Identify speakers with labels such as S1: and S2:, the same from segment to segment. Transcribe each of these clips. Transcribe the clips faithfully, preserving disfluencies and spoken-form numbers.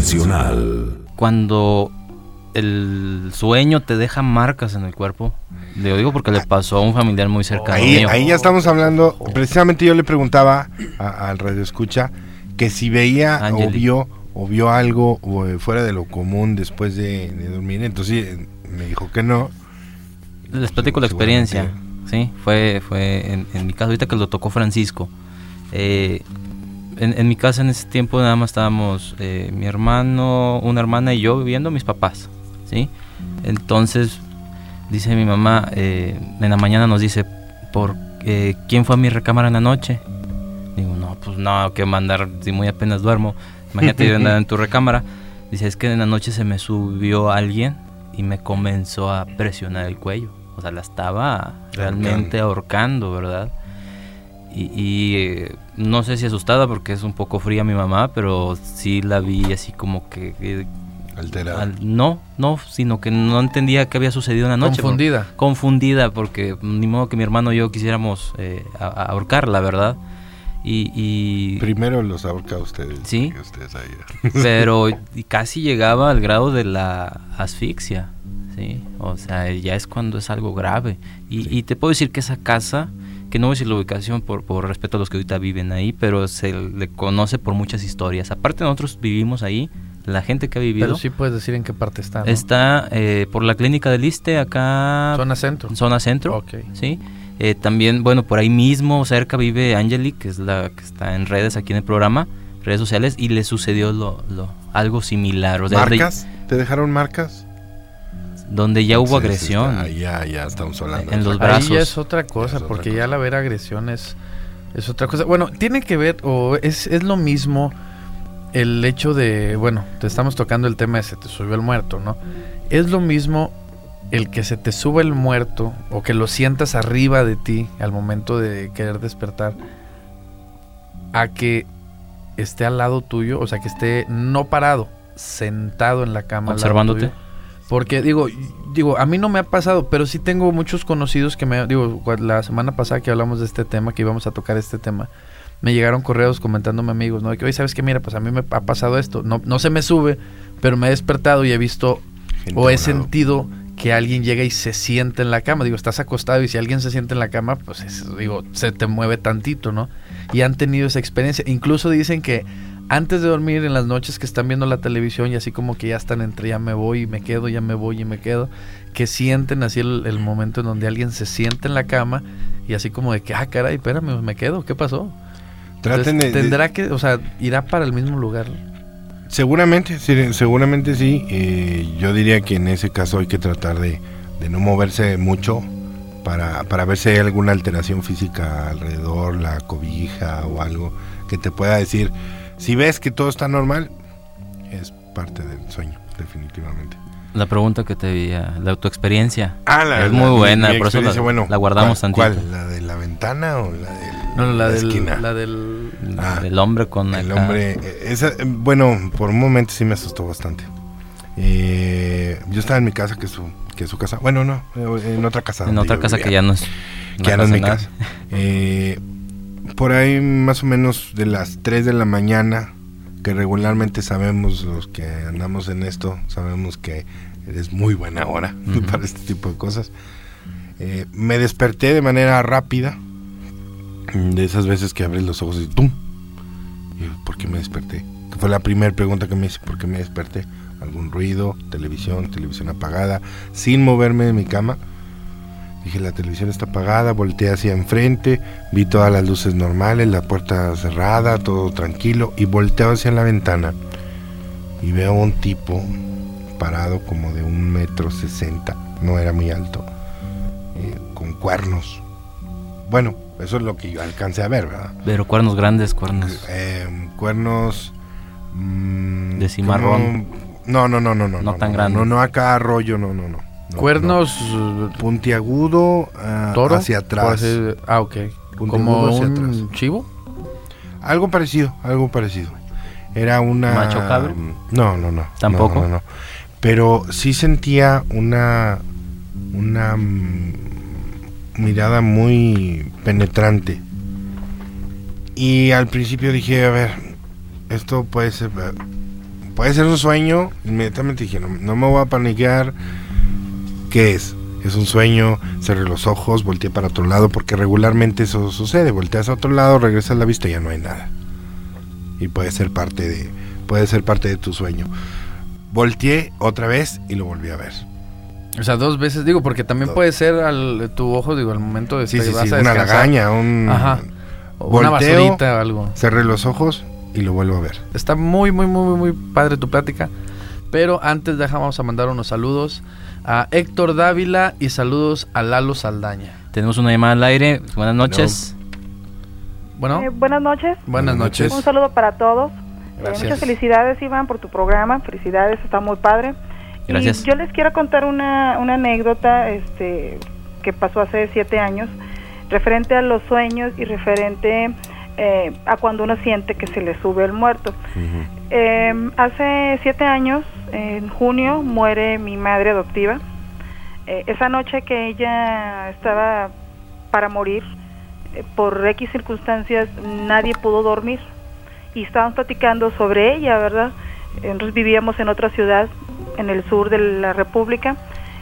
S1: dimensional.
S2: Cuando el sueño te deja marcas en el cuerpo, lo digo porque le pasó a un familiar muy cercano
S3: ahí,
S2: mío.
S3: ahí ya estamos hablando, precisamente yo le preguntaba a, al radio escucha que si veía
S2: Angeli.
S3: o vio o vio algo o, eh, fuera de lo común después de, de dormir, entonces eh, me dijo que no.
S2: Les platico la experiencia, sí, fue fue en, en mi caso, ahorita que lo tocó Francisco. Eh, en, en mi casa en ese tiempo nada más estábamos eh, mi hermano, una hermana y yo viviendo, mis papás, ¿sí? Entonces dice mi mamá, eh, en la mañana nos dice, por eh, ¿quién fue a mi recámara en la noche? Digo, no, pues no, que mandar, si muy apenas duermo. Imagínate yo andar en tu recámara. Dice, es que en la noche se me subió alguien y me comenzó a presionar el cuello. O sea, la estaba realmente ahorcando, ¿verdad? Y, y eh, no sé si asustada porque es un poco fría mi mamá, pero sí la vi así como que... que
S3: Alterada.
S2: al, no, no, sino que no entendía qué había sucedido en la noche.
S4: Confundida.
S2: Por, confundida, porque ni modo que mi hermano y yo quisiéramos eh, a, a ahorcarla, ¿verdad? Y, y
S3: primero los ahorca a ustedes.
S2: Sí,
S3: que ustedes ahí.
S2: pero y casi llegaba al grado de la asfixia, ¿sí? O sea, ya es cuando es algo grave. Y, sí. y te puedo decir que esa casa, que no voy a decir la ubicación por, por respeto a los que ahorita viven ahí, pero se le conoce por muchas historias. Aparte nosotros vivimos ahí, la gente que ha vivido...
S4: Pero sí puedes decir en qué parte está, ¿no?
S2: Está eh, por la clínica del Iste, acá...
S4: Zona centro.
S2: Zona centro,
S4: ok.
S2: Sí. Eh, también, bueno, por ahí mismo cerca vive Angeli, que es la que está en redes aquí en el programa, redes sociales, y le sucedió lo, lo algo similar. O sea,
S3: ¿Marcas?
S2: De,
S3: ¿Te dejaron marcas?
S2: Donde ya hubo
S3: Entonces,
S2: agresión.
S3: Está, ya, ya estamos hablando.
S2: En los brazos.
S4: Ahí ya es otra cosa, es otra porque cosa. Ya al haber agresión es, es otra cosa. Bueno, tiene que ver, o es, es lo mismo el hecho de, bueno, te estamos tocando el tema de se te subió el muerto, ¿no? Es lo mismo el que se te sube el muerto o que lo sientas arriba de ti al momento de querer despertar a que esté al lado tuyo, o sea, que esté no parado, sentado en la cama
S2: observándote.
S4: Al lado tuyo. Porque digo, digo, a mí no me ha pasado, pero sí tengo muchos conocidos que me, digo, la semana pasada que hablamos de este tema, que íbamos a tocar este tema, me llegaron correos comentándome amigos, ¿no? De que, oye, ¿sabes qué? Mira, pues a mí me ha pasado esto, no, no se me sube, pero me he despertado y he visto gente o he volado. Sentido que alguien llega y se siente en la cama. Digo, estás acostado y si alguien se siente en la cama, pues es, digo, se te mueve tantito, ¿no? Y han tenido esa experiencia. Incluso dicen que antes de dormir en las noches que están viendo la televisión y así como que ya están entre ya me voy y me quedo, ya me voy y me quedo, que sienten así el, el momento en donde alguien se siente en la cama y así como de que, ah, caray, espérame, me quedo, ¿qué pasó?
S3: Traten
S4: Entonces,
S3: de,
S4: tendrá que, o sea, irá para el mismo lugar.
S3: Seguramente, sí, seguramente sí. Eh, yo diría que en ese caso hay que tratar de, de no moverse mucho para, para ver si hay alguna alteración física alrededor, la cobija o algo que te pueda decir. Si ves que todo está normal, es parte del sueño, definitivamente.
S2: La pregunta que te vi, la tu experiencia,
S3: ah, la,
S2: es
S3: la,
S2: muy buena,
S3: mi
S2: por eso la,
S3: bueno,
S2: la guardamos
S3: ¿cuál,
S2: tantito.
S3: ¿Cuál? ¿La de la ventana o la de
S4: no, la,
S3: la
S4: del,
S3: esquina?
S4: La del...
S3: Ah,
S2: el hombre con
S3: el
S2: acá.
S3: hombre, esa, bueno, por un momento sí me asustó bastante. Eh, yo estaba en mi casa, que es su, que es su casa. Bueno, no, en otra casa.
S2: En otra casa vivía, que ya no es.
S3: Que ya no es mi casa. Eh, por ahí más o menos de las tres de la mañana, que regularmente sabemos los que andamos en esto, sabemos que es muy buena hora uh-huh. para este tipo de cosas. Eh, me desperté de manera rápida, de esas veces que abres los ojos y ¡tum! Y, ¿por qué me desperté? Que fue la primera pregunta que me hice, ¿por qué me desperté? Algún ruido, televisión, televisión apagada, sin moverme de mi cama. Dije, la televisión está apagada, volteé hacia enfrente, vi todas las luces normales, la puerta cerrada, todo tranquilo, y volteo hacia la ventana y veo un tipo parado como de un metro sesenta, no era muy alto, eh, con cuernos. Bueno, eso es lo que yo alcancé a ver, ¿verdad?
S2: Pero cuernos grandes, cuernos.
S3: Eh, cuernos... Mmm,
S2: de cimarrón.
S3: No, no, no, no, no.
S2: No, no tan
S3: no,
S2: grandes.
S3: No, no, acá arroyo, no, no, no. no
S4: cuernos...
S3: No. Puntiagudo uh,
S4: ¿toro?
S3: Hacia atrás.
S4: Ser, ah, ok.
S3: Puntiagudo
S4: ¿Como
S3: hacia
S4: un
S3: atrás.
S4: chivo?
S3: Algo parecido, algo parecido. Era una...
S2: ¿Macho cabra?
S3: No, no, no.
S2: ¿Tampoco?
S3: No, no, no. Pero sí sentía una... Una... mirada muy penetrante. Y al principio dije, a ver, esto puede ser puede ser un sueño. Inmediatamente dije, no, no me voy a paniquear. ¿Qué es? Es un sueño. Cerré los ojos, volteé para otro lado, porque regularmente eso sucede. Volteas a otro lado, regresas la vista y ya no hay nada. Y puede ser parte de, puede ser parte de tu sueño. Volteé otra vez y lo volví a ver.
S4: O sea, dos veces, digo, porque también
S3: Dos.
S4: puede ser al tu ojo, digo, al momento de
S3: Sí,
S4: que
S3: sí,
S4: vas
S3: sí,
S4: a
S3: una
S4: descansar.
S3: lagaña, un...
S4: Ajá. O una
S3: Volteo,
S4: basurita o algo.
S3: Cerré los ojos y lo vuelvo a ver.
S4: Está muy, muy, muy, muy padre tu plática. Pero antes dejamos a mandar unos saludos a Héctor Dávila y saludos a Lalo Saldaña.
S2: Tenemos una llamada al aire. Buenas noches.
S4: Bueno,
S1: Eh, buenas noches.
S4: buenas noches.
S1: Un saludo para todos. Eh,
S4: Gracias.
S1: muchas felicidades, Iván, por tu programa. Felicidades, está muy padre.
S2: Gracias.
S1: Y yo les quiero contar una, una anécdota este, que pasó hace siete años, referente a los sueños y referente eh, a cuando uno siente que se le sube el muerto.
S3: Uh-huh.
S1: Eh, hace siete años, en junio, muere mi madre adoptiva. Eh, esa noche que ella estaba para morir, eh, por X circunstancias, nadie pudo dormir. Y estábamos platicando sobre ella, ¿verdad? Eh, Nosotros vivíamos en otra ciudad, en el sur de la República,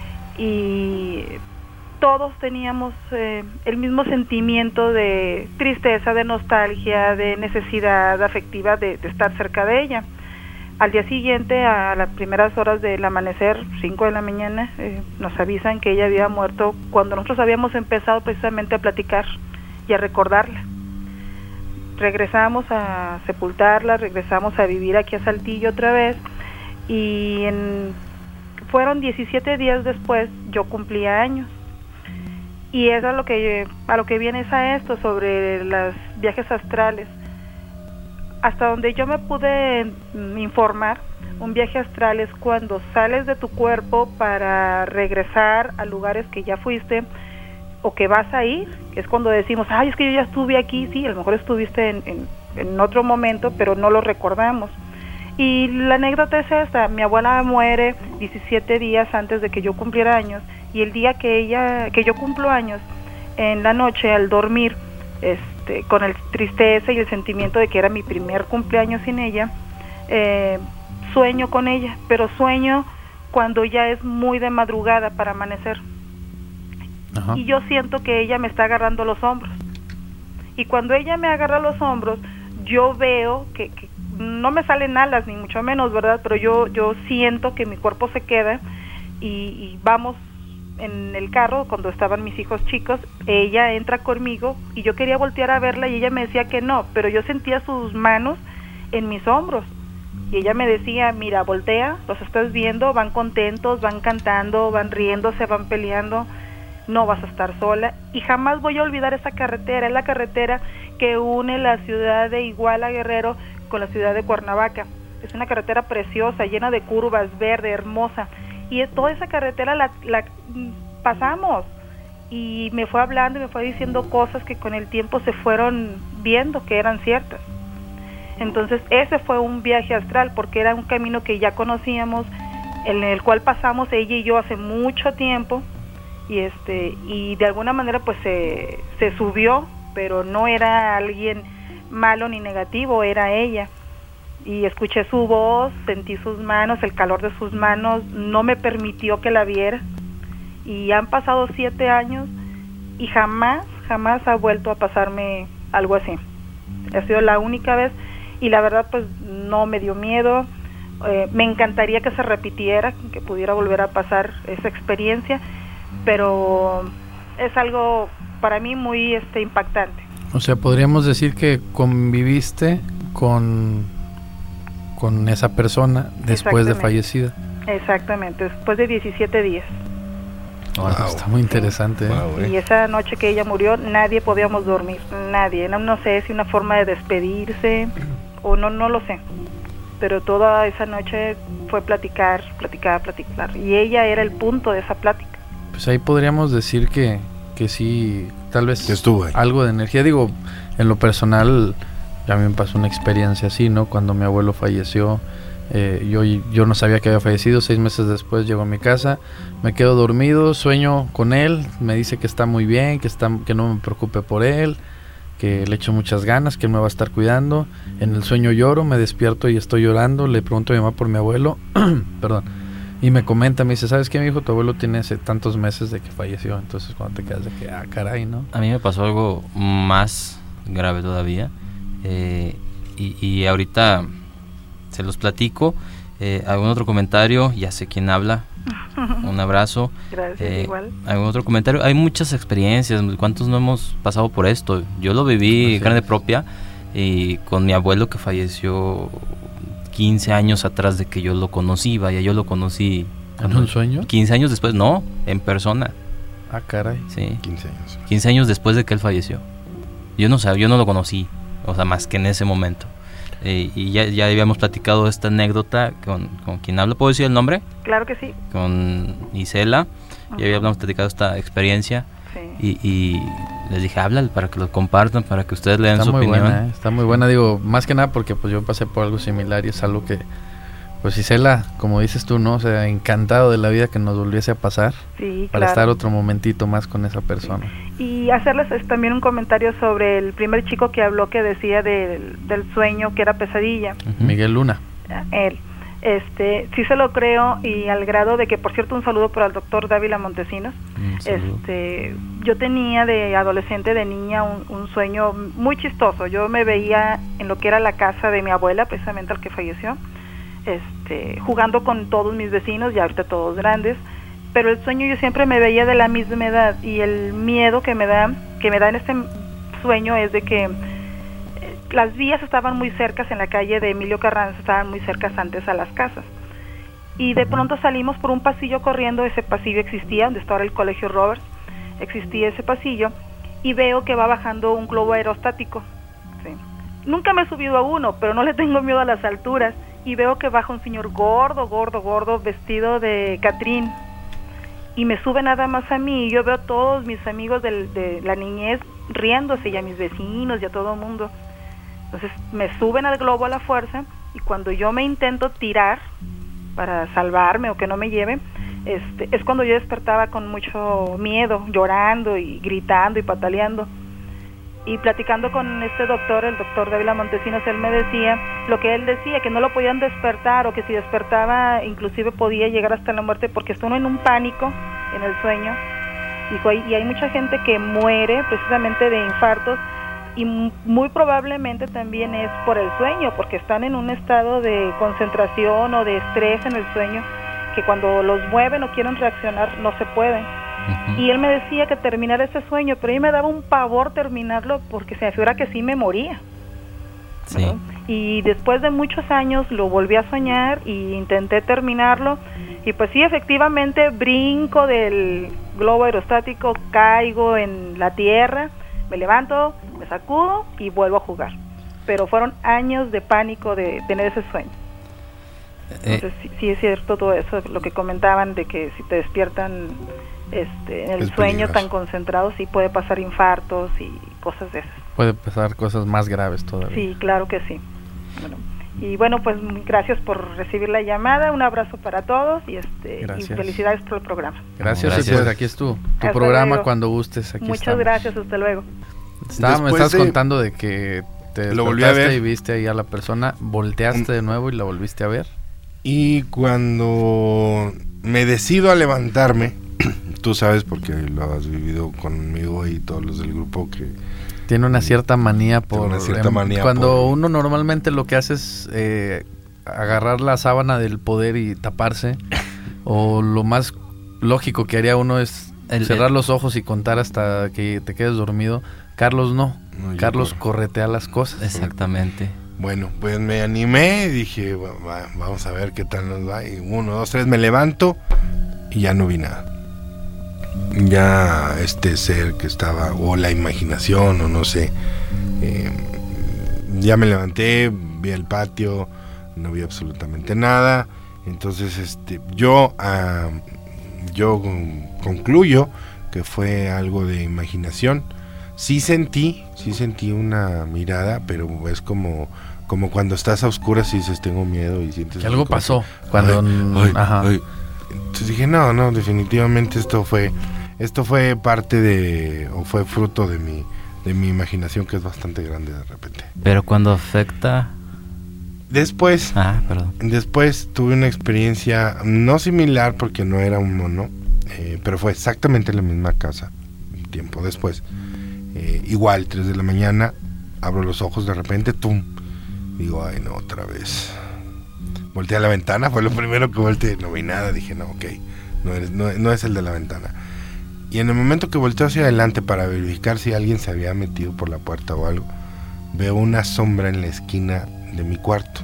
S1: y todos teníamos eh, el mismo sentimiento de tristeza, de nostalgia, de necesidad afectiva de, de estar cerca de ella. Al día siguiente, a las primeras horas del amanecer, cinco de la mañana, eh, nos avisan que ella había muerto cuando nosotros habíamos empezado precisamente a platicar y a recordarla. Regresamos a sepultarla, regresamos a vivir aquí a Saltillo otra vez, y en, fueron diecisiete días después, yo cumplía años. Y eso es lo que, a lo que viene es a esto, sobre los viajes astrales. Hasta donde yo me pude informar, un viaje astral es cuando sales de tu cuerpo para regresar a lugares que ya fuiste o que vas a ir. Es cuando decimos, ay, es que yo ya estuve aquí. Sí, a lo mejor estuviste en, en, en otro momento, pero no lo recordamos. Y la anécdota es esta: mi abuela muere diecisiete días antes de que yo cumpliera años, y el día que ella, que yo cumplo años, en la noche al dormir, este, con el tristeza y el sentimiento de que era mi primer cumpleaños sin ella, eh, sueño con ella, pero sueño cuando ya es muy de madrugada para amanecer. Ajá. Y yo siento que ella me está agarrando los hombros, y cuando ella me agarra los hombros, yo veo que, que no me salen alas, ni mucho menos, ¿verdad? Pero yo, yo siento que mi cuerpo se queda, y, y vamos en el carro cuando estaban mis hijos chicos. Ella entra conmigo y yo quería voltear a verla y ella me decía que no, pero yo sentía sus manos en mis hombros y ella me decía, mira, voltea, los estás viendo, van contentos, van cantando, van riéndose, van peleando, no vas a estar sola. Y jamás voy a olvidar esa carretera. Es la carretera que une la ciudad de Iguala, Guerrero, con la ciudad de Cuernavaca. Es una carretera preciosa, llena de curvas, verde, hermosa. Y toda esa carretera la, la pasamos, y me fue hablando y me fue diciendo cosas que con el tiempo se fueron viendo que eran ciertas. Entonces ese fue un viaje astral, porque era un camino que ya conocíamos, en el cual pasamos ella y yo hace mucho tiempo, y este y de alguna manera pues se, se subió, pero no era alguien malo ni negativo, era ella. Y escuché su voz, sentí sus manos, el calor de sus manos, no me permitió que la viera. Y han pasado siete años y jamás, jamás ha vuelto a pasarme algo así. Ha sido la única vez, y la verdad pues no me dio miedo. Eh, me encantaría que se repitiera, que pudiera volver a pasar esa experiencia, pero es algo para mí muy este impactante.
S4: O sea, podríamos decir que conviviste con... con esa persona después de fallecida.
S1: Exactamente, después de diecisiete días.
S4: Wow, wow. Está muy interesante.
S3: Wow,
S1: ¿eh? Y esa noche que ella murió, nadie podíamos dormir, nadie. No, no sé si una forma de despedirse o no, no lo sé. Pero toda esa noche fue platicar, platicar, platicar. Y ella era el punto de esa plática.
S4: Pues ahí podríamos decir que, que sí, tal vez
S3: estuvo ahí.
S4: Algo de energía. Digo, en lo personal, a mí me pasó una experiencia así, ¿no? Cuando mi abuelo falleció, eh, yo, yo no sabía que había fallecido. Seis meses después llego a mi casa, me quedo dormido, sueño con él, me dice que está muy bien, que, está, que no me preocupe por él, que le echo muchas ganas, que él me va a estar cuidando. En el sueño lloro, me despierto y estoy llorando. Le pregunto a mi mamá por mi abuelo, perdón, y me comenta, me dice, ¿sabes qué, mi hijo? Tu abuelo tiene hace tantos meses de que falleció. Entonces cuando te quedas de que, ah, caray, ¿no?
S2: A mí me pasó algo más grave todavía, eh, y, y ahorita se los platico. Eh, ¿Algún otro comentario? Ya sé quién habla. Un abrazo.
S1: Gracias,
S2: eh,
S1: igual.
S2: ¿Algún otro comentario? Hay muchas experiencias. ¿Cuántos no hemos pasado por esto? Yo lo viví en carne propia, y con mi abuelo que falleció quince años atrás de que yo lo conocí. Vaya, yo lo conocí.
S4: ¿En un sueño?
S2: quince años después, no, en persona.
S4: Ah, caray.
S2: Sí.
S3: quince años.
S2: quince años después de que él falleció. Yo no sabía, yo no lo conocí, o sea, más que en ese momento. Eh, y ya, ya habíamos platicado esta anécdota con, con quien habla. ¿Puedo decir el nombre?
S1: Claro que sí.
S2: Con Isela. Uh-huh. Ya habíamos platicado esta experiencia.
S1: Sí.
S2: Y, y les dije, háblale para que lo compartan, para que ustedes le den
S4: Está
S2: su
S4: muy
S2: opinión.
S4: Buena, ¿eh? Está muy buena, digo, más que nada porque pues yo pasé por algo similar y es algo que, pues Isela, como dices tú, ¿no? O sea, encantado de la vida que nos volviese a pasar.
S1: Sí,
S4: para
S1: claro.
S4: estar otro momentito más con esa persona.
S1: Sí. Y hacerles es, también un comentario sobre el primer chico que habló, que decía del, del sueño que era pesadilla.
S4: Uh-huh. Miguel Luna.
S1: Él. Este, sí se lo creo, y al grado de que, por cierto, un saludo para el doctor Dávila Montesinos. Este, yo tenía de adolescente, de niña, un, un sueño muy chistoso. Yo me veía en lo que era la casa de mi abuela, precisamente al que falleció, este, jugando con todos mis vecinos, ya ahorita todos grandes, pero el sueño yo siempre me veía de la misma edad, y el miedo que me da, que me da en este sueño es de que las vías estaban muy cercas en la calle de Emilio Carranza, estaban muy cercas antes a las casas. Y de pronto salimos por un pasillo corriendo, ese pasillo existía, donde está ahora el Colegio Roberts, existía ese pasillo, y veo que va bajando un globo aerostático. Sí. Nunca me he subido a uno, pero no le tengo miedo a las alturas, y veo que baja un señor gordo, gordo, gordo, vestido de Catrín, y me sube nada más a mí, y yo veo a todos mis amigos de, de la niñez riéndose, y a mis vecinos, y a todo el mundo. Entonces me suben al globo a la fuerza, y cuando yo me intento tirar para salvarme o que no me lleve, este, es cuando yo despertaba con mucho miedo, llorando y gritando y pataleando. Y platicando con este doctor, el doctor Dávila Montesinos, él me decía lo que él decía, que no lo podían despertar, o que si despertaba inclusive podía llegar hasta la muerte, porque está uno en un pánico en el sueño. Dijo, y hay mucha gente que muere precisamente de infartos, y muy probablemente también es por el sueño, porque están en un estado de concentración o de estrés en el sueño, que cuando los mueven o quieren reaccionar no se pueden. Uh-huh. Y él me decía que terminara ese sueño, pero a mí me daba un pavor terminarlo, porque se me figura que sí me moría.
S2: Sí.
S1: ¿No? Y después de muchos años lo volví a soñar y intenté terminarlo, y pues sí, efectivamente brinco del globo aerostático, caigo en la tierra, me levanto, me sacudo y vuelvo a jugar. Pero fueron años de pánico de tener ese sueño. Entonces eh, sí, sí es cierto todo eso, lo que comentaban de que si te despiertan este, en el sueño tan concentrado, sí puede pasar infartos y cosas de esas.
S4: Puede pasar cosas más graves todavía.
S1: Sí, claro que sí. Bueno, y bueno, pues gracias por recibir la llamada, un abrazo para todos, y este y felicidades por el programa.
S4: Gracias, gracias. Pues aquí es tu, tu programa luego. Cuando gustes. Aquí
S1: Muchas
S4: estamos.
S1: Gracias, hasta luego.
S4: Estaba, me estás de, contando de que te
S3: lo volví a ver
S4: y viste ahí a la persona, volteaste de nuevo y la volviste a ver.
S3: Y cuando me decido a levantarme, tú sabes porque lo has vivido conmigo y todos los del grupo, que
S4: tiene una cierta manía por
S3: una cierta
S4: em,
S3: manía
S4: cuando
S3: por...
S4: uno normalmente lo que hace es eh, agarrar la sábana del poder y taparse, o lo más lógico que haría uno es el, cerrar el... los ojos y contar hasta que te quedes dormido. Carlos no, no Carlos por... corretea las cosas.
S2: Exactamente.
S3: Bueno, pues me animé y dije, va, va, vamos a ver qué tal nos va. Y uno, dos, tres, me levanto y ya no vi nada. Ya este ser que estaba, o la imaginación, o no sé, eh, ya me levanté, vi el patio, no vi absolutamente nada. Entonces este yo uh, yo concluyo que fue algo de imaginación. Sí sentí, sí sentí una mirada, pero es como como cuando estás a oscuras y dices tengo miedo y sientes
S4: que algo pasó
S3: que,
S4: cuando
S3: ay, ay, ajá. Ay. Entonces dije no, no, definitivamente esto fue esto fue parte de o fue fruto de mi de mi imaginación, que es bastante grande de repente.
S2: Pero cuando afecta...
S3: Después,
S2: Ah, perdón.
S3: después tuve una experiencia no similar porque no era un mono, eh, pero fue exactamente en la misma casa, un tiempo después. Eh, igual, tres de la mañana, abro los ojos de repente, ¡tum! Digo, ay no, otra vez. Volteé a la ventana, fue lo primero que volteé, no vi nada, dije, no, ok, no, eres, no, no es el de la ventana. Y en el momento que volteo hacia adelante para verificar si alguien se había metido por la puerta o algo, veo una sombra en la esquina de mi cuarto.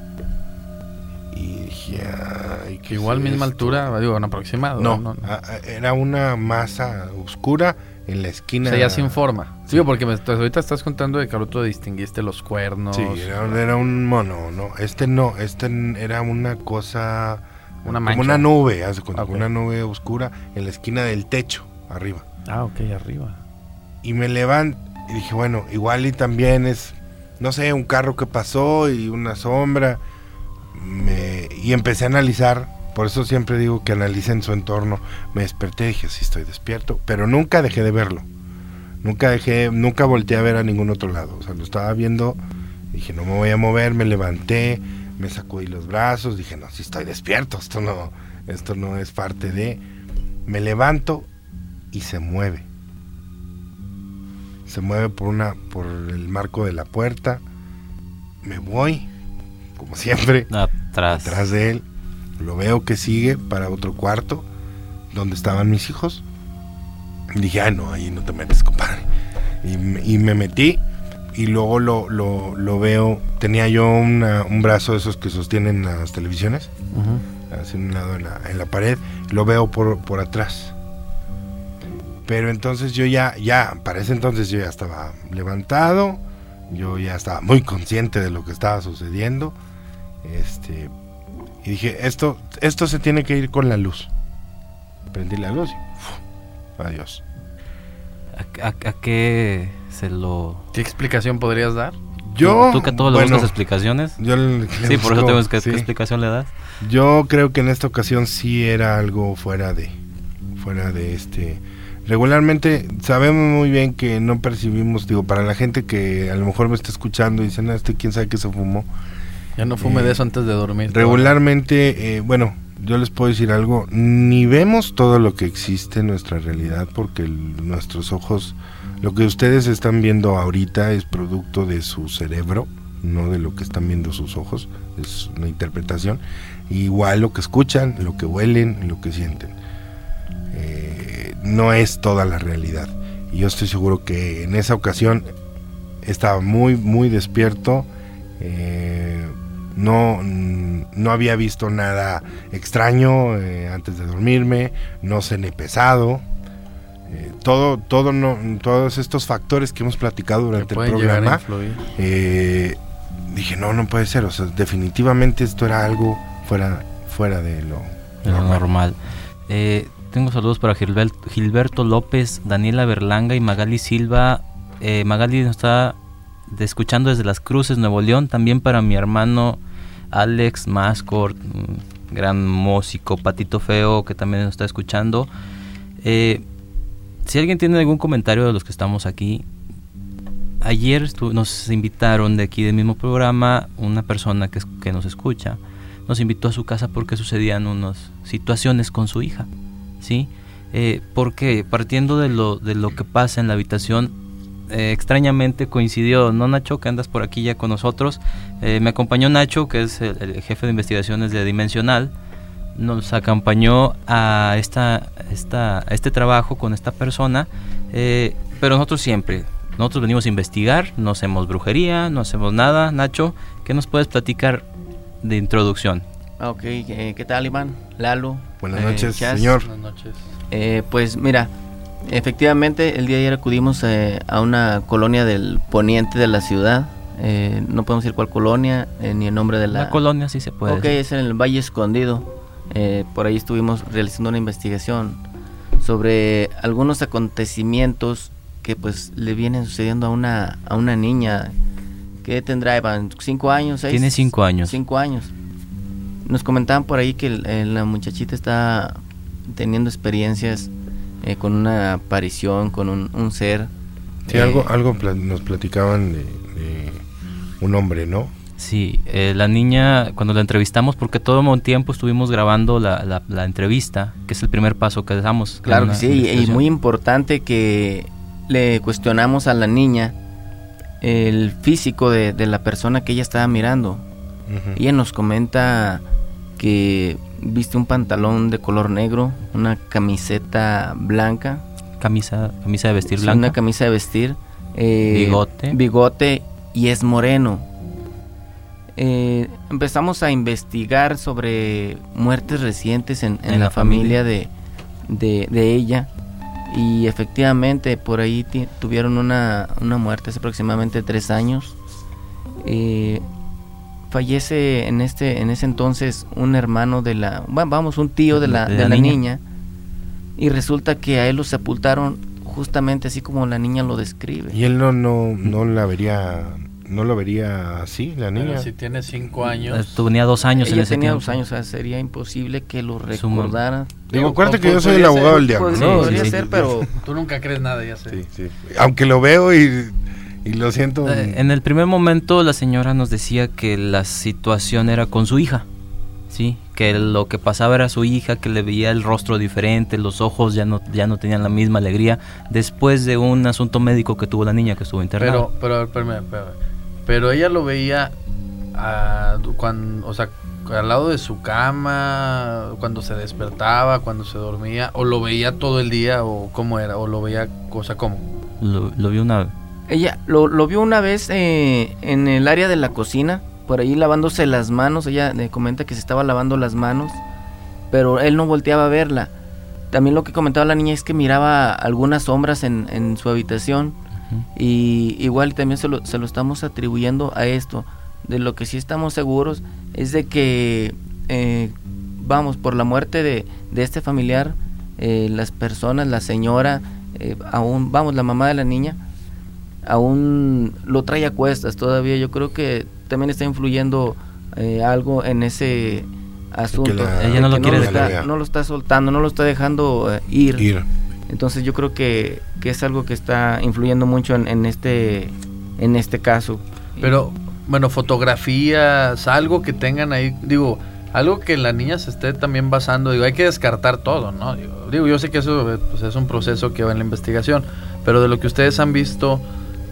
S3: Y dije, ay, ¿qué
S4: Igual
S3: es
S4: misma
S3: esto?
S4: altura, digo, en aproximado.
S3: No,
S4: no, no.
S3: a- a- era una masa oscura en la
S4: O
S3: esquina.
S4: sea, ya sin forma. Sí. Digo, porque me, ahorita estás contando de que tú distinguiste los cuernos.
S3: Sí, era, era un mono, no, este no, este n- era una cosa,
S4: Una
S3: como
S4: mancha.
S3: una nube, haz de cuenta,
S4: Ok.
S3: una nube oscura en la esquina del techo, arriba.
S4: Ah, ok, arriba.
S3: Y me levanto y dije, bueno, igual y también es, no sé, un carro que pasó y una sombra. Me, y empecé a analizar, por eso siempre digo que analicen su entorno. Me desperté y dije, sí estoy despierto, pero nunca dejé de verlo. Nunca dejé, nunca volteé a ver a ningún otro lado. O sea, lo estaba viendo, dije, no me voy a mover, me levanté, me sacudí los brazos, dije, no, sí estoy despierto, esto no, esto no es parte de... Me levanto y se mueve. Se mueve por una, por el marco de la puerta. Me voy, como siempre,
S2: Atrás.
S3: atrás de él. Lo veo que sigue para otro cuarto donde estaban mis hijos. Dije, ay no, ahí no te metes, compadre. Y, me- y me metí y luego lo, lo, lo veo. Tenía yo una, un brazo de esos que sostienen las televisiones,
S4: Uh-huh.
S3: hacia un lado en la, en la pared. Lo veo por, por atrás. Pero entonces yo ya, ya, para ese entonces yo ya estaba levantado. Yo ya estaba muy consciente de lo que estaba sucediendo. Este... Y dije, esto, esto se tiene que ir con la luz. Prendí la luz y ¡fu! Adiós.
S2: ¿A, a, a qué se lo...?
S4: ¿Qué explicación podrías dar?
S3: Yo,
S2: ¿Tú que a todo le
S3: bueno,
S2: buscas explicaciones?
S3: yo le- le
S2: Sí, por eso
S3: busco-
S2: te buscas.
S3: sí.
S2: ¿Qué explicación le das?
S3: Yo creo que en esta ocasión sí era algo fuera de, fuera de este... Regularmente sabemos muy bien que no percibimos, digo, para la gente que a lo mejor me está escuchando y dice, no, este quién sabe qué se fumó.
S4: Ya no fume
S3: Eh,
S4: de eso antes de dormir.
S3: Regularmente, eh, bueno, yo les puedo decir algo, ni vemos todo lo que existe en nuestra realidad porque el- nuestros ojos, lo que ustedes están viendo ahorita es producto de su cerebro, no de lo que están viendo sus ojos, es una interpretación. Igual lo que escuchan, lo que huelen, lo que sienten. Eh, no es toda la realidad. Y yo estoy seguro que en esa ocasión estaba muy, muy despierto. Eh, no, mm, no había visto nada extraño eh, antes de dormirme, no cené pesado. Eh, todo, todo no, todos estos factores que hemos platicado durante el
S4: pueden llegar a
S3: programa,
S4: influir.
S3: eh, dije, no, no puede ser. O sea, definitivamente esto era algo fuera, fuera de lo
S2: De lo
S3: normal.
S2: normal. Eh, tengo saludos para Gilbert- Gilberto López, Daniela Berlanga y Magali Silva. Eh, Magali nos está de- escuchando desde Las Cruces, Nuevo León. También para mi hermano Alex Mascort, mm, gran músico, Patito Feo, que también nos está escuchando. Eh, si alguien tiene algún comentario de los que estamos aquí, ayer estu- nos invitaron de aquí del mismo programa, una persona que, es- que nos escucha, nos invitó a su casa porque sucedían unas situaciones con su hija, ¿sí? Eh, porque partiendo de lo, de lo que pasa en la habitación, eh, extrañamente coincidió, ¿no, Nacho? Que andas por aquí ya con nosotros. Eh, me acompañó Nacho, que es el, el jefe de investigaciones de Dimensional. Nos acompañó a esta, esta, a este trabajo con esta persona, eh, pero nosotros siempre, nosotros venimos a investigar, no hacemos brujería, no hacemos nada. Nacho, ¿qué nos puedes platicar de introducción?
S5: Ah, ok, eh, ¿qué tal, Iván? Lalo.
S3: Buenas
S5: eh,
S3: noches,
S5: Chas.
S3: señor.
S4: Buenas noches.
S5: Eh, pues mira, efectivamente el día de ayer acudimos eh, a una colonia del poniente de la ciudad. Eh, no podemos decir cuál colonia, eh, ni el nombre de la...
S2: La colonia sí se puede
S5: Ok,
S2: decir.
S5: es en el Valle Escondido. Eh, por ahí estuvimos realizando una investigación sobre algunos acontecimientos que pues le vienen sucediendo a una, a una niña. ¿Qué tendrá, Iván? ¿Cinco años? Seis?
S2: Tiene cinco años.
S5: Cinco años. Nos comentaban por ahí que el- eh, la muchachita está teniendo experiencias eh, con una aparición, con un, un ser
S3: Sí, eh, algo, algo pl- nos platicaban de, de un hombre, ¿no?
S2: Sí, eh, la niña, cuando la entrevistamos, porque todo el tiempo estuvimos grabando la, la, la entrevista, que es el primer paso que damos.
S5: Claro que sí, y muy importante que le cuestionamos a la niña el físico de, de la persona que ella estaba mirando. Uh-huh. Ella nos comenta que viste un pantalón de color negro, una camiseta blanca.
S2: Camisa, camisa de vestir
S5: sí,
S2: blanca.
S5: Una camisa de vestir. Eh,
S2: bigote.
S5: Bigote y es moreno. Eh, empezamos a investigar sobre muertes recientes en, en, en la, la familia, familia de, de, de ella. Y efectivamente por ahí t- tuvieron una, una muerte hace aproximadamente tres años. Eh, fallece en este en ese entonces un hermano de la, bueno, vamos, un tío de la, de, de la, la niña. niña. Y resulta que a él lo sepultaron justamente así como la niña lo describe.
S3: Y él no no no la vería, no lo vería así, la niña.
S4: Pero si tiene cinco años.
S2: Tenía dos años.
S5: Ella
S2: en ese
S5: tenía
S2: tiempo.
S5: dos años, o sea, sería imposible que lo recordara.
S3: Digo, acuérdate que yo soy el abogado del diablo,
S5: pues,
S3: ¿no?
S5: Sí, podría
S3: sí,
S5: ser,
S3: sí,
S5: pero...
S4: Tú nunca crees nada, ya sé.
S3: Sí, sí. Aunque lo veo y, y lo siento.
S2: Eh, en el primer momento la señora nos decía que la situación era con su hija, sí, que lo que pasaba era su hija, que le veía el rostro diferente, los ojos ya no ya no tenían la misma alegría después de un asunto médico que tuvo la niña que estuvo internada.
S4: Pero, pero, espérame, espérame. Pero ella lo veía, uh, cuando, o sea, al lado de su cama, cuando se despertaba, cuando se dormía, o lo veía todo el día, o cómo era, o lo veía, o sea, cómo.
S2: Lo, lo vio una
S5: Ella lo, lo vio una vez eh, en el área de la cocina, por ahí lavándose las manos. Ella me comenta que se estaba lavando las manos, pero él no volteaba a verla. También lo que comentaba la niña es que miraba algunas sombras en, en su habitación, uh-huh. Y igual también se lo, se lo estamos atribuyendo a esto. De lo que sí estamos seguros es de que, eh, vamos, por la muerte de, de este familiar, eh, las personas, la señora, eh, aún, vamos, la mamá de la niña, aún lo trae a cuestas todavía. Yo creo que también está influyendo eh, algo en ese asunto.
S2: La, ella no lo quiere
S5: no lo, está, no lo está soltando, no lo está dejando eh, ir.
S3: ir.
S5: Entonces yo creo que, que es algo que está influyendo mucho en, en este en este caso.
S4: Pero, bueno, fotografías, algo que tengan ahí, digo, algo que la niña se esté también basando, digo, hay que descartar todo, ¿no? Digo, digo yo sé que eso pues, es un proceso que va en la investigación, pero de lo que ustedes han visto,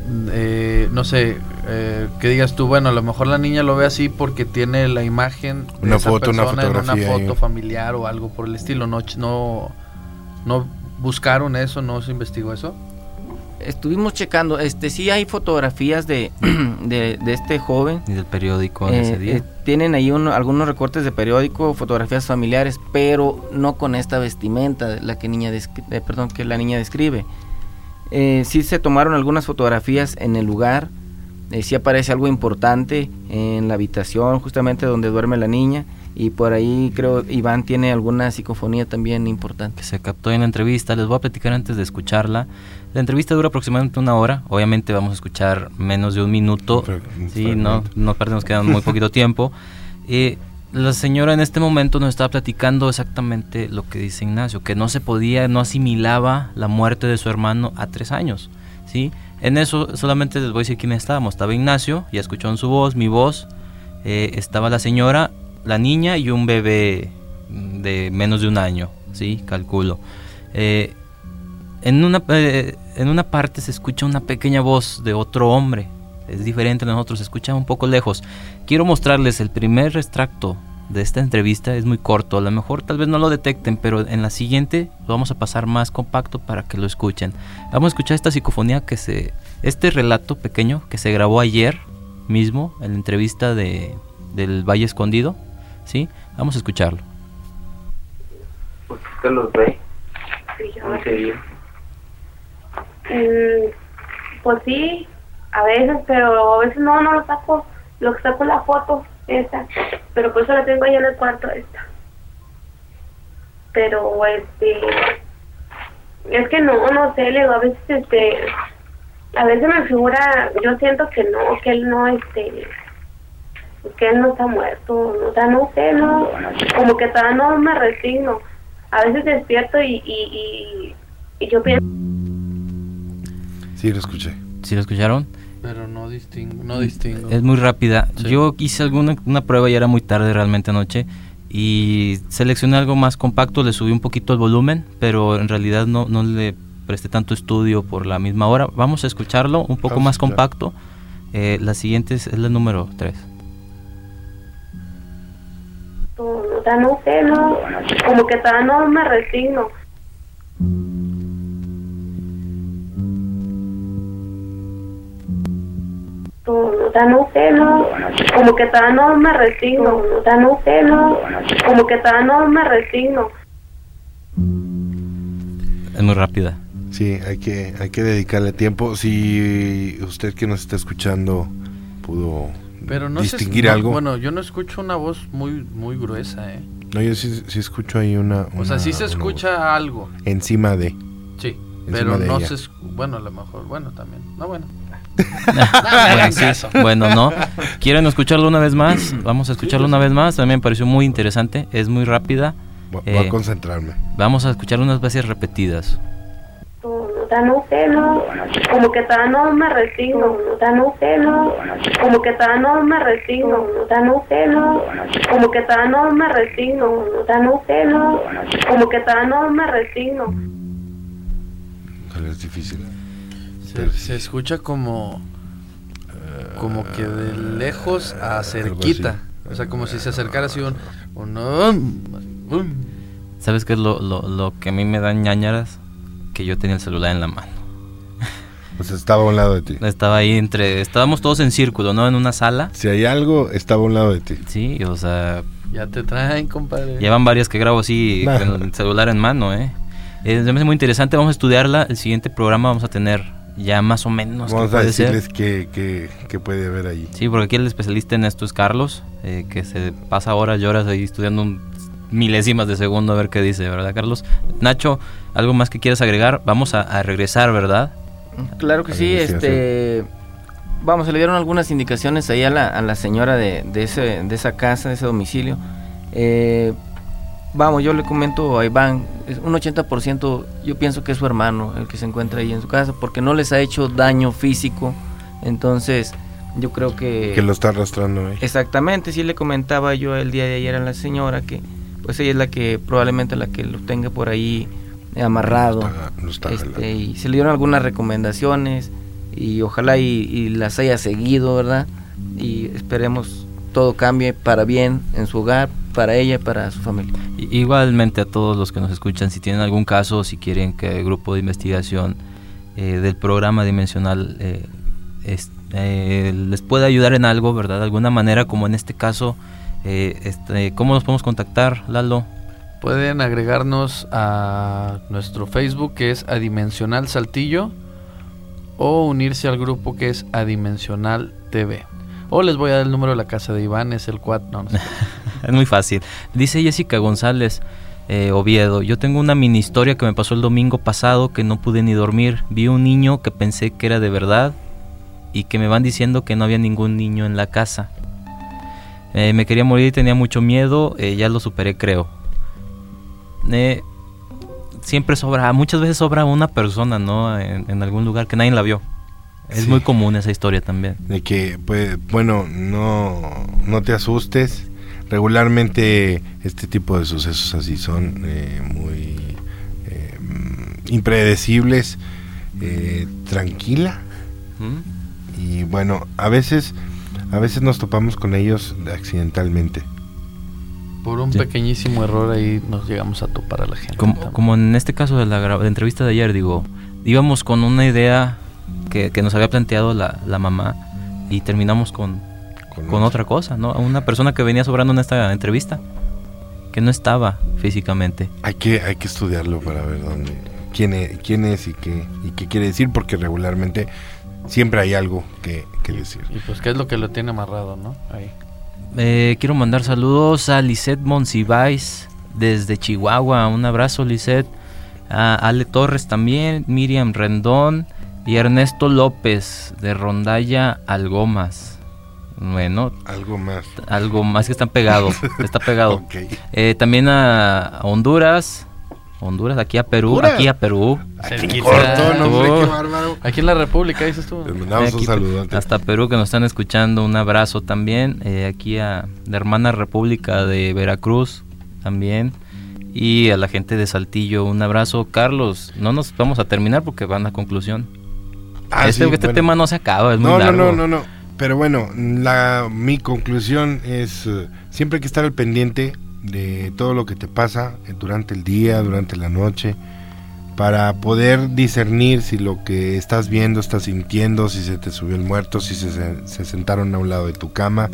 S4: eh, no sé, eh, que digas tú, bueno, a lo mejor la niña lo ve así porque tiene la imagen de
S3: una
S4: esa
S3: foto,
S4: persona
S3: una fotografía,
S4: en una foto
S3: ahí.
S4: familiar o algo por el estilo. No, no, no buscaron eso, no se investigó eso.
S5: Estuvimos checando, este sí hay fotografías de, de, de este joven.
S2: Y del periódico
S5: eh,
S2: de ese día.
S5: Eh, tienen ahí uno, algunos recortes de periódico, fotografías familiares, pero no con esta vestimenta, la que niña descri- eh, perdón, que la niña describe. Eh, sí se tomaron algunas fotografías en el lugar, eh, sí aparece algo importante en la habitación, justamente donde duerme la niña, y por ahí creo Iván tiene alguna psicofonía también importante.
S2: Que se captó en la entrevista. Les voy a platicar antes de escucharla. La entrevista dura aproximadamente una hora. Obviamente vamos a escuchar menos de un minuto. Sí, no, no perdemos, queda muy poquito tiempo. Eh, la señora en este momento nos estaba platicando exactamente lo que dice Ignacio, que no se podía, no asimilaba la muerte de su hermano a tres años, ¿sí? En eso solamente les voy a decir quién estábamos. Estaba Ignacio, ya escucharon su voz, mi voz, eh, estaba la señora, la niña y un bebé de menos de un año, ¿sí? Calculo. Eh, en, una, eh, en una parte se escucha una pequeña voz de otro hombre. Es diferente a nosotros, se escucha un poco lejos. Quiero mostrarles el primer extracto de esta entrevista, es muy corto, a lo mejor tal vez no lo detecten, pero en la siguiente lo vamos a pasar más compacto para que lo escuchen. Vamos a escuchar esta psicofonía que se, este relato pequeño que se grabó ayer mismo en la entrevista de, del Valle Escondido, ¿sí? Vamos a escucharlo.
S6: ¿Usted los ve?
S7: Sí, yo
S6: ¿Cómo se ve?
S7: Mm, pues sí, a veces, pero a veces no, no lo saco. Lo que saco es la foto, esta. Pero por eso la tengo ahí en el cuarto, esta. Pero, este... Es que no, no sé, le digo, a veces, este... A veces me figura, yo siento que no, que él no, este... Que él no está muerto, o sea, no sé, no... Como que todavía no me resigno. A veces despierto y, y, y, y yo pienso...
S3: Sí, lo escuché.
S2: ¿Sí lo escucharon?
S4: Pero no distingo, no distingo.
S2: Es muy rápida.
S4: Sí.
S2: Yo hice alguna una prueba y era muy tarde realmente anoche y seleccioné algo más compacto, le subí un poquito el volumen, pero en realidad no, no le presté tanto estudio por la misma hora. Vamos a escucharlo un poco
S3: Vamos
S2: más
S3: a escuchar.
S2: compacto. Eh, la siguiente es, es la número tres.
S7: O sea, no sé, no, como que todavía no me resigno. O sea, no sé, no, como que todavía no me resigno. O sea, no sé, no, como que todavía no me resigno.
S2: Es muy rápida.
S3: Sí, hay que, hay que dedicarle tiempo. Si usted que nos está escuchando pudo
S4: Pero no
S3: distinguir
S4: sé, no,
S3: algo.
S4: Bueno, yo no escucho una voz muy muy gruesa, ¿eh?
S3: No, yo sí, sí escucho ahí una,
S4: O sea,
S3: una-
S4: sí se
S3: una
S4: escucha
S3: voz.
S4: algo.
S3: Encima de.
S4: Sí,
S3: Encima
S4: pero
S3: de
S4: no
S3: ella.
S4: se esc- bueno, a lo mejor, bueno, también. No, bueno.
S2: Bueno, sí. Bueno, no. ¿Quieren escucharlo una vez más? Vamos a escucharlo una vez más. También me pareció muy interesante. Es muy rápida.
S3: Voy, voy
S2: Eh,
S3: a concentrarme.
S2: Vamos a escuchar unas veces repetidas.
S7: O sea, no sé, no, como que todavía no me resigno. O sea, no sé, no, como que todavía no me resigno. O sea, no sé, no, como que todavía no me resigno. O sea, no sé, no, como que todavía no me resigno.
S3: Híjole, es difícil.
S4: Se, se escucha como como que de lejos a cerquita. O sea, como si se acercara así un, un, um, um.
S2: ¿Sabes qué es lo, lo, lo que a mí me da ñañaras? Que yo tenía el celular en la mano.
S3: Pues estaba a un lado de ti.
S2: Estaba ahí entre... Estábamos todos en círculo, ¿no? En una sala.
S3: Si hay algo, estaba a un lado de ti.
S2: Sí, o sea...
S4: Ya te traen, compadre.
S2: Llevan varias que grabo así
S3: Nah.
S2: con el celular en mano, ¿eh? Eh, me parece muy interesante, vamos a estudiarla. El siguiente programa vamos a tener ya más o menos
S3: Vamos
S2: qué
S3: a
S2: puede ser.
S3: decirles que, que, que puede haber ahí.
S2: Sí, porque aquí el especialista en esto es Carlos, eh, que se pasa horas y horas ahí estudiando un milésimas de segundo a ver qué dice, ¿verdad, Carlos? Nacho, ¿algo más que quieras agregar? Vamos a, a regresar, ¿verdad?
S5: Claro que sí, este... Vamos, se le dieron algunas indicaciones ahí a la, a la señora de, de, ese, de esa casa, de ese domicilio. Eh, vamos, yo le comento a Iván, es un ochenta por ciento yo pienso que es su hermano el que se encuentra ahí en su casa, porque no les ha hecho daño físico, entonces yo creo que...
S3: Que lo está arrastrando ahí.
S5: Exactamente, sí le comentaba yo el día de ayer a la señora que pues ella es la que probablemente la que lo tenga por ahí amarrado.
S3: Lo está- lo está jalando.
S5: este, y se le dieron algunas recomendaciones y ojalá y, y las haya seguido, ¿verdad? Y esperemos todo cambie para bien en su hogar, para ella y para su familia.
S2: I- Igualmente a todos los que nos escuchan, si tienen algún caso, si quieren que el grupo de investigación eh, del programa dimensional eh, es- eh, les pueda ayudar en algo, ¿verdad? De alguna manera, como en este caso, eh, este, ¿cómo nos podemos contactar, Lalo?
S4: Pueden agregarnos a nuestro Facebook, que es Adimensional Saltillo, o unirse al grupo que es Adimensional T V. O les voy a dar el número de la casa de Iván, es el cuatro... No, no sé.
S2: Es muy fácil. Dice Jessica González eh, Oviedo, yo tengo una mini historia que me pasó el domingo pasado que no pude ni dormir. Vi un niño que pensé que era de verdad y que me van diciendo que no había ningún niño en la casa. Eh, me quería morir y tenía mucho miedo, eh, ya lo superé, creo. Eh, siempre sobra, muchas veces sobra una persona, ¿no? En, en algún lugar que nadie la vio. Es
S3: Sí.
S2: muy común esa historia también.
S3: De que, pues, bueno, no, no te asustes. Regularmente este tipo de sucesos así son eh, muy eh, impredecibles. Eh, tranquila.
S2: ¿Mm?
S3: Y bueno, a veces, a veces nos topamos con ellos accidentalmente.
S4: Por un
S2: Sí.
S4: pequeñísimo error ahí nos llegamos a topar a la gente.
S2: Como,
S4: también.
S2: como en este caso de la, gra- de entrevista de ayer, digo, íbamos con una idea que, que nos había planteado la, la mamá y terminamos con, con otra cosa, ¿no? Una persona que venía sobrando en esta entrevista, que no estaba físicamente.
S3: Hay que, hay que estudiarlo para ver dónde, quién es, quién es y qué, y qué quiere decir, porque regularmente siempre hay algo que, que decir.
S4: Y pues qué es lo que lo tiene amarrado, ¿no? Ahí.
S2: Eh, quiero mandar saludos a Lisette Monsiváis desde Chihuahua. Un abrazo, Lisette. A Ale Torres también, Miriam Rendón y Ernesto López de Rondalla Algomas. Bueno,
S3: Algo más.
S2: algo más que están pegados. Está pegado.
S3: Ok.
S2: Eh, también a, a Honduras, Honduras, aquí a Perú,
S3: ¿Honduras?
S2: aquí a Perú.
S3: Aquí cortó, no, hombre, qué bárbaro.
S4: Aquí en la República, dices tú.
S3: Les mandamos
S2: Aquí,
S3: un saludote.
S2: hasta Perú, que nos están escuchando, un abrazo también. Eh, aquí a la hermana República de Veracruz también. Y a la gente de Saltillo, un abrazo. Carlos, no nos vamos a terminar porque van a conclusión.
S3: Ah,
S2: este
S3: sí,
S2: este
S3: bueno.
S2: tema no se acaba, es muy
S3: No, no,
S2: largo.
S3: no, no, no. Pero bueno, la, mi conclusión es, eh, siempre hay que estar al pendiente de todo lo que te pasa eh, durante el día, durante la noche, para poder discernir si lo que estás viendo, estás sintiendo, si se te subió el muerto, si se, se, se sentaron a un lado de tu cama,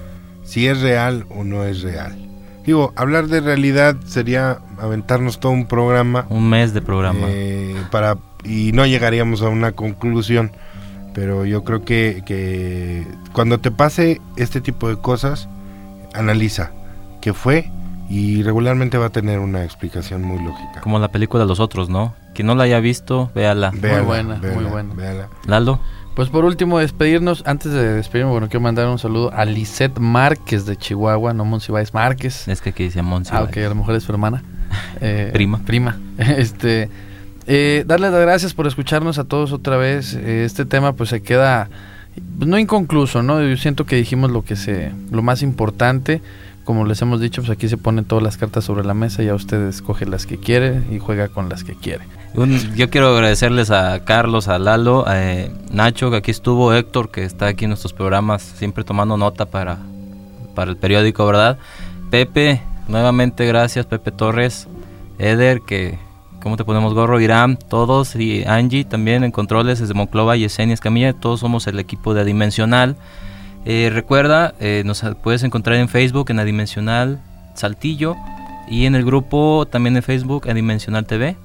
S3: si es real o no es real. Digo, hablar de realidad sería aventarnos todo un programa.
S2: Un mes de programa.
S3: Eh, para, y no llegaríamos a una conclusión. Pero yo creo que, que cuando te pase este tipo de cosas, analiza qué fue y regularmente va a tener una explicación muy lógica.
S2: Como la película Los Otros, ¿no? Quien no la haya visto, véala.
S3: Véala,
S4: Muy buena,
S3: véala,
S4: muy buena.
S3: véala.
S2: Lalo.
S4: Pues por último, despedirnos. Antes de despedirme, bueno, quiero mandar un saludo a Lisette Márquez de Chihuahua, no Monsiváis Márquez.
S2: Es que aquí dice Monsi.
S4: Ah, ok, a lo mejor es su hermana. Eh,
S2: Prima.
S4: Prima. Este... Eh, darles las gracias por escucharnos a todos otra vez. Eh, este tema pues se queda pues, no inconcluso, ¿no? Yo siento que dijimos lo que se, lo más importante. Como les hemos dicho, pues aquí se ponen todas las cartas sobre la mesa. Ya usted escoge las que quiere y juega con las que quiere.
S2: Un, yo quiero agradecerles a Carlos, a Lalo, a eh, Nacho, que aquí estuvo, Héctor, que está aquí en nuestros programas, siempre tomando nota para, para el periódico, ¿verdad? Pepe, nuevamente gracias, Pepe Torres, Eder, que... ¿Cómo te ponemos gorro? Irán, todos, y Angie también en controles desde Monclova y Yesenia Escamilla, todos somos el equipo de Adimensional. Eh, recuerda, eh, nos puedes encontrar en Facebook en Adimensional Saltillo y en el grupo también en Facebook Adimensional T V.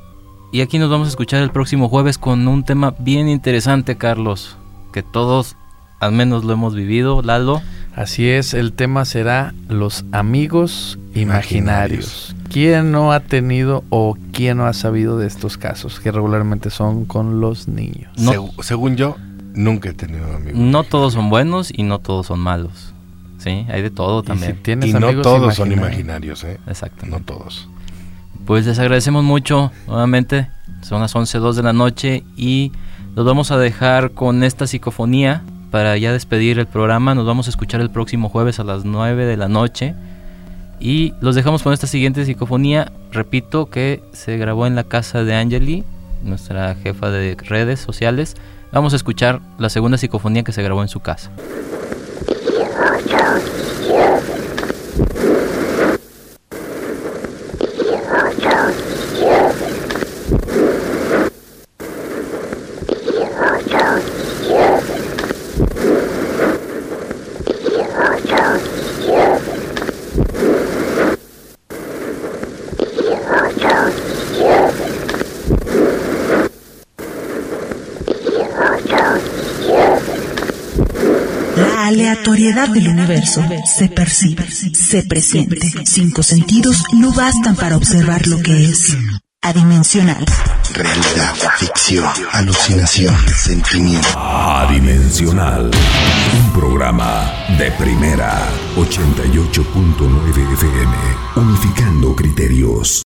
S2: Y aquí nos vamos a escuchar el próximo jueves con un tema bien interesante, Carlos, que todos al menos lo hemos vivido, Lalo.
S4: Así es, el tema será los amigos imaginarios.
S3: Imaginarios.
S4: ¿Quién no ha tenido o quién no ha sabido de estos casos que regularmente son con los niños?
S2: No.
S3: Segu- según yo, nunca he tenido amigos.
S2: No todos son buenos y no todos son malos. Sí, hay de todo
S4: Y
S2: también.
S4: si tienes
S3: Y no
S4: amigos
S3: todos son
S4: imaginarios.
S3: imaginarios, ¿eh?
S2: Exactamente.
S3: No todos.
S2: Pues les agradecemos mucho nuevamente. Son las once dos de la noche y los vamos a dejar con esta psicofonía para ya despedir el programa. Nos vamos a escuchar el próximo jueves a las nueve de la noche. Y los dejamos con esta siguiente psicofonía. Repito que se grabó en la casa de Angeli, nuestra jefa de redes sociales. Vamos a escuchar la segunda psicofonía que se grabó en su casa.
S6: La aleatoriedad del universo se percibe, se presiente. Cinco sentidos no bastan para observar lo que es adimensional.
S8: Realidad, ficción, alucinación, sentimiento.
S9: Adimensional. Un programa de primera. ochenta y ocho punto nueve F M. Unificando criterios.